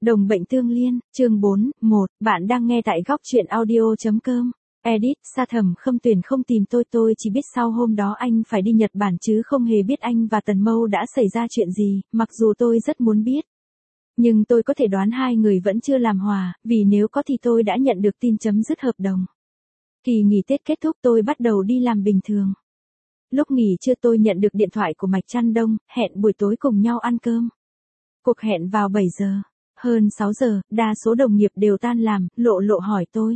Đồng bệnh tương liên, chương 4, 1, bạn đang nghe tại góc truyện audio.com. Edit, Sa Thẩm Khâm Tuyền không tìm tôi chỉ biết sau hôm đó anh phải đi Nhật Bản chứ không hề biết anh và Tần Mâu đã xảy ra chuyện gì, mặc dù tôi rất muốn biết. Nhưng tôi có thể đoán hai người vẫn chưa làm hòa, vì nếu có thì tôi đã nhận được tin chấm dứt hợp đồng. Kỳ nghỉ Tết kết thúc tôi bắt đầu đi làm bình thường. Lúc nghỉ trưa tôi nhận được điện thoại của Mạch Trăn Đông, hẹn buổi tối cùng nhau ăn cơm. Cuộc hẹn vào 7 giờ. Hơn 6 giờ, đa số đồng nghiệp đều tan làm, lộ hỏi tôi.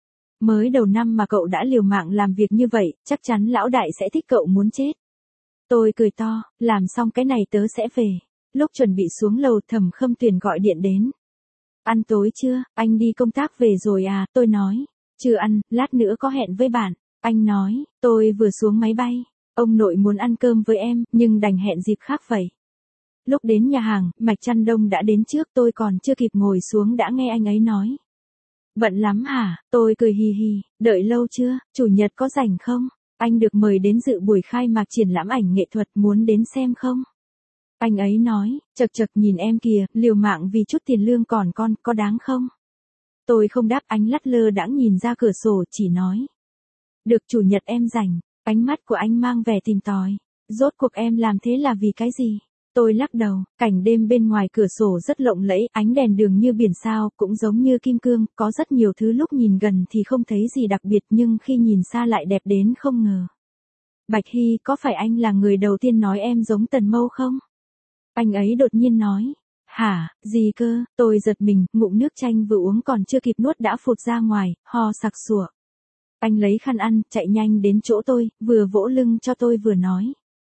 Mới đầu năm mà cậu đã liều mạng làm việc như vậy, chắc chắn lão đại sẽ thích cậu muốn chết. Tôi cười to, làm xong cái này tớ sẽ về. Lúc chuẩn bị xuống lầu Thẩm Khâm Tuyền gọi điện đến. Ăn tối chưa, anh đi công tác về rồi à, tôi nói. Chưa ăn, lát nữa có hẹn với bạn. Anh nói, tôi vừa xuống máy bay. Ông nội muốn ăn cơm với em, nhưng đành hẹn dịp khác vậy. Lúc đến nhà hàng, Mạch Trăn Đông đã đến trước, tôi còn chưa kịp ngồi xuống đã nghe anh ấy nói. Bận lắm hả? Tôi cười hì hì, đợi lâu chưa, chủ nhật có rảnh không? Anh được mời đến dự buổi khai mạc triển lãm ảnh nghệ thuật, muốn đến xem không? Anh ấy nói, chật nhìn em kìa, liều mạng vì chút tiền lương còn con, có đáng không? Tôi không đáp, anh lắt lơ đãng nhìn ra cửa sổ, chỉ nói. Được, chủ nhật em rảnh. Ánh mắt của anh mang vẻ tìm tòi. Rốt cuộc em làm thế là vì cái gì? Tôi lắc đầu, cảnh đêm bên ngoài cửa sổ rất lộng lẫy, ánh đèn đường như biển sao, cũng giống như kim cương, có rất nhiều thứ lúc nhìn gần thì không thấy gì đặc biệt nhưng khi nhìn xa lại đẹp đến không ngờ. Bạch Hy, có phải anh là người đầu tiên nói em giống Tần Mâu không? Anh ấy đột nhiên nói. Hả, gì cơ, tôi giật mình, ngụm nước chanh vừa uống còn chưa kịp nuốt đã phụt ra ngoài, ho sặc sụa. Anh lấy khăn ăn, chạy nhanh đến chỗ tôi, vừa vỗ lưng cho tôi vừa nói.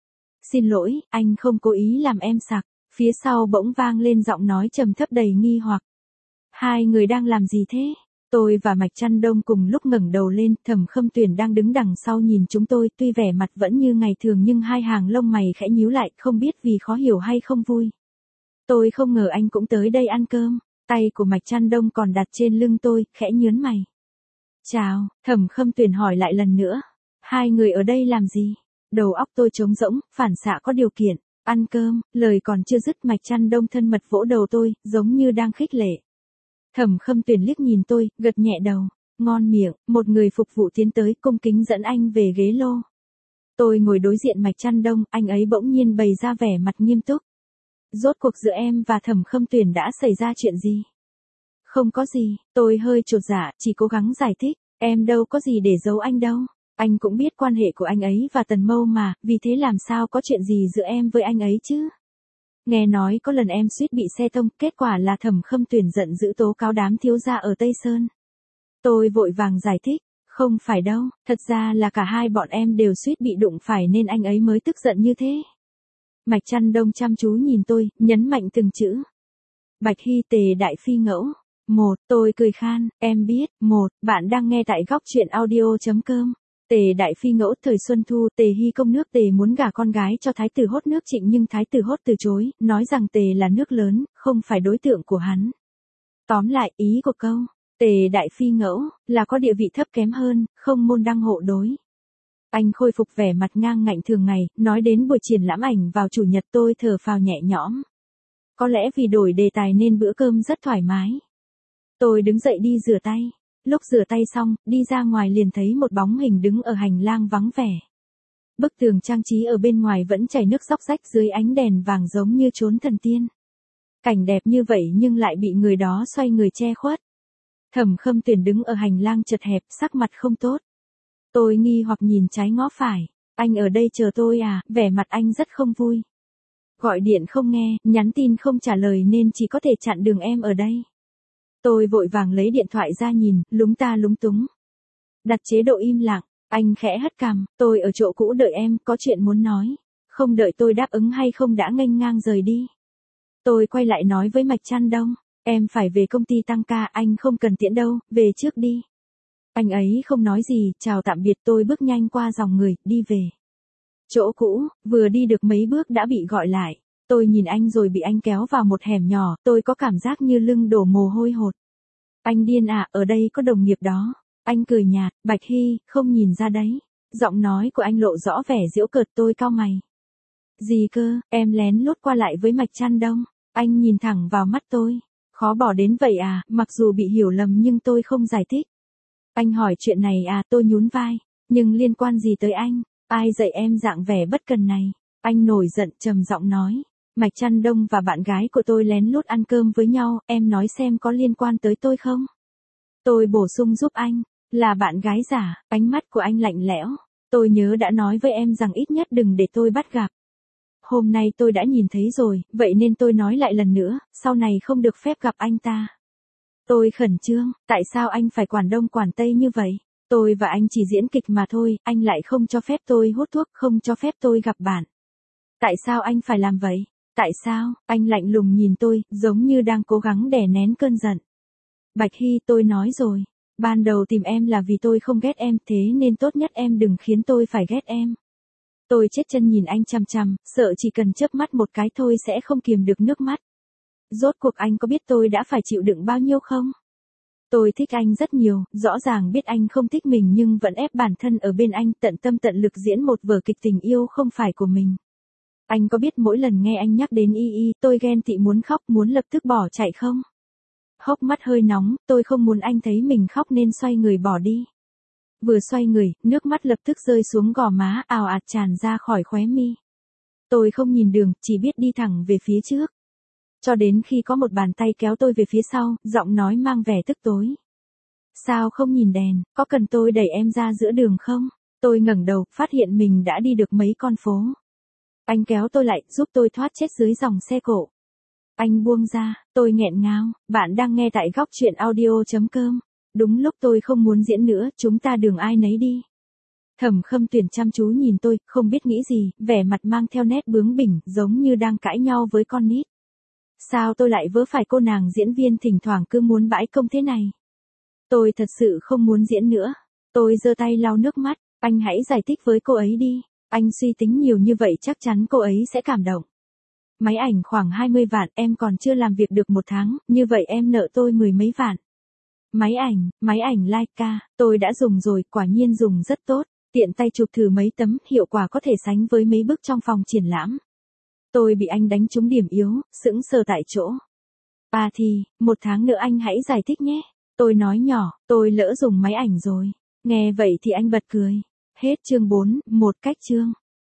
Xin lỗi, anh không cố ý làm em sặc. Phía sau bỗng vang lên giọng nói trầm thấp đầy nghi hoặc. Hai người đang làm gì thế? Tôi và Mạch Trăn Đông cùng lúc ngẩng đầu lên, Thẩm Khâm Tuyền đang đứng đằng sau nhìn chúng tôi, tuy vẻ mặt vẫn như ngày thường nhưng hai hàng lông mày khẽ nhíu lại, không biết vì khó hiểu hay không vui. Tôi không ngờ anh cũng tới đây ăn cơm, tay của Mạch Trăn Đông còn đặt trên lưng tôi, khẽ nhướng mày. Chào, Thẩm Khâm Tuyền hỏi lại lần nữa. Hai người ở đây làm gì? Đầu óc tôi trống rỗng, phản xạ có điều kiện. Ăn cơm, lời còn chưa dứt Mạch Trăn Đông thân mật vỗ đầu tôi, giống như đang khích lệ. Thẩm Khâm Tuyền liếc nhìn tôi, gật nhẹ đầu. Ngon miệng, một người phục vụ tiến tới cung kính dẫn anh về ghế lô. Tôi ngồi đối diện Mạch Trăn Đông, anh ấy bỗng nhiên bày ra vẻ mặt nghiêm túc. Rốt cuộc giữa em và Thẩm Khâm Tuyền đã xảy ra chuyện gì? Không có gì, tôi hơi chột dạ, chỉ cố gắng giải thích. Em đâu có gì để giấu anh đâu. Anh cũng biết quan hệ của anh ấy và Tần Mâu mà, vì thế làm sao có chuyện gì giữa em với anh ấy chứ? Nghe nói có lần em suýt bị xe tông, kết quả là Thẩm Khâm Tuyền giận dữ tố cáo đám thiếu gia ở Tây Sơn. Tôi vội vàng giải thích, không phải đâu, thật ra là cả hai bọn em đều suýt bị đụng phải nên anh ấy mới tức giận như thế. Mạch Trăn Đông chăm chú nhìn tôi, nhấn mạnh từng chữ. Bạch Hy Tề Đại Phi Ngẫu. Tôi cười khan, em biết, bạn đang nghe tại góc truyện audio.com. Tề Đại Phi Ngẫu thời Xuân Thu, Tề Hy công nước Tề muốn gả con gái cho Thái tử Hốt nước Trịnh nhưng Thái tử Hốt từ chối, nói rằng Tề là nước lớn, không phải đối tượng của hắn. Tóm lại, ý của câu, Tề Đại Phi Ngẫu, là có địa vị thấp kém hơn, không môn đăng hộ đối. Anh khôi phục vẻ mặt ngang ngạnh thường ngày, nói đến buổi triển lãm ảnh vào chủ nhật tôi thở phào nhẹ nhõm. Có lẽ vì đổi đề tài nên bữa cơm rất thoải mái. Tôi đứng dậy đi rửa tay. Lúc rửa tay xong, đi ra ngoài liền thấy một bóng hình đứng ở hành lang vắng vẻ. Bức tường trang trí ở bên ngoài vẫn chảy nước róc rách dưới ánh đèn vàng giống như chốn thần tiên. Cảnh đẹp như vậy nhưng lại bị người đó xoay người che khuất. Thẩm Khâm Tuyền đứng ở hành lang chật hẹp, sắc mặt không tốt. Tôi nghi hoặc nhìn trái ngó phải. Anh ở đây chờ tôi à? Vẻ mặt anh rất không vui. Gọi điện không nghe, nhắn tin không trả lời nên chỉ có thể chặn đường em ở đây. Tôi vội vàng lấy điện thoại ra nhìn, lúng ta lúng túng. Đặt chế độ im lặng, anh khẽ hất cằm, tôi ở chỗ cũ đợi em, có chuyện muốn nói. Không đợi tôi đáp ứng hay không đã nghênh ngang rời đi. Tôi quay lại nói với Mạch Trăn Đông, em phải về công ty tăng ca, anh không cần tiễn đâu, về trước đi. Anh ấy không nói gì, chào tạm biệt, tôi bước nhanh qua dòng người, đi về. Chỗ cũ, vừa đi được mấy bước đã bị gọi lại. Tôi nhìn anh rồi bị anh kéo vào một hẻm nhỏ, tôi có cảm giác như lưng đổ mồ hôi hột. Anh điên à, ở đây có đồng nghiệp đó. Anh cười nhạt, Bạch Hy, không nhìn ra đấy. Giọng nói của anh lộ rõ vẻ giễu cợt, tôi cau mày. Gì cơ, em lén lút qua lại với Mạch Trăn Đông. Anh nhìn thẳng vào mắt tôi. Khó bỏ đến vậy à, mặc dù bị hiểu lầm nhưng tôi không giải thích. Anh hỏi chuyện này à, tôi nhún vai. Nhưng liên quan gì tới anh? Ai dạy em dạng vẻ bất cần này? Anh nổi giận trầm giọng nói. Mạch Trăn Đông và bạn gái của tôi lén lút ăn cơm với nhau, em nói xem có liên quan tới tôi không? Tôi bổ sung giúp anh. Là bạn gái giả, ánh mắt của anh lạnh lẽo. Tôi nhớ đã nói với em rằng ít nhất đừng để tôi bắt gặp. Hôm nay tôi đã nhìn thấy rồi, vậy nên tôi nói lại lần nữa, sau này không được phép gặp anh ta. Tôi khẩn trương, tại sao anh phải quản đông quản tây như vậy? Tôi và anh chỉ diễn kịch mà thôi, anh lại không cho phép tôi hút thuốc, không cho phép tôi gặp bạn. Tại sao anh phải làm vậy? Tại sao? Anh lạnh lùng nhìn tôi, giống như đang cố gắng đè nén cơn giận. Bạch Hy, tôi nói rồi. Ban đầu tìm em là vì tôi không ghét em, thế nên tốt nhất em đừng khiến tôi phải ghét em. Tôi chết chân nhìn anh chằm chằm, sợ chỉ cần chớp mắt một cái thôi sẽ không kiềm được nước mắt. Rốt cuộc anh có biết tôi đã phải chịu đựng bao nhiêu không? Tôi thích anh rất nhiều, rõ ràng biết anh không thích mình nhưng vẫn ép bản thân ở bên anh tận tâm tận lực diễn một vở kịch tình yêu không phải của mình. Anh có biết mỗi lần nghe anh nhắc đến Y Y, tôi ghen tị muốn khóc, muốn lập tức bỏ chạy không? Hốc mắt hơi nóng, tôi không muốn anh thấy mình khóc nên xoay người bỏ đi. Vừa xoay người, nước mắt lập tức rơi xuống gò má, ào ạt tràn ra khỏi khóe mi. Tôi không nhìn đường, chỉ biết đi thẳng về phía trước. Cho đến khi có một bàn tay kéo tôi về phía sau, giọng nói mang vẻ tức tối. Sao không nhìn đèn, có cần tôi đẩy em ra giữa đường không? Tôi ngẩng đầu, phát hiện mình đã đi được mấy con phố. Anh kéo tôi lại, giúp tôi thoát chết dưới dòng xe cộ. Anh buông ra, tôi nghẹn ngào, bạn đang nghe tại góc truyện audio.com. Đúng lúc tôi không muốn diễn nữa, chúng ta đường ai nấy đi. Thẩm Khâm Tuyển chăm chú nhìn tôi, không biết nghĩ gì, vẻ mặt mang theo nét bướng bỉnh, giống như đang cãi nhau với con nít. Sao tôi lại vớ phải cô nàng diễn viên thỉnh thoảng cứ muốn bãi công thế này? Tôi thật sự không muốn diễn nữa. Tôi giơ tay lau nước mắt, anh hãy giải thích với cô ấy đi. Anh suy tính nhiều như vậy chắc chắn cô ấy sẽ cảm động. Máy ảnh khoảng 20 vạn, em còn chưa làm việc được 1 tháng, như vậy em nợ tôi 10 mấy vạn. Máy ảnh Leica, tôi đã dùng rồi, quả nhiên dùng rất tốt, tiện tay chụp thử mấy tấm, hiệu quả có thể sánh với mấy bức trong phòng triển lãm. Tôi bị anh đánh trúng điểm yếu, sững sờ tại chỗ. À thì, 1 tháng nữa anh hãy giải thích nhé. Tôi nói nhỏ, tôi lỡ dùng máy ảnh rồi. Nghe vậy thì anh bật cười. Hết chương 4, một cách chương.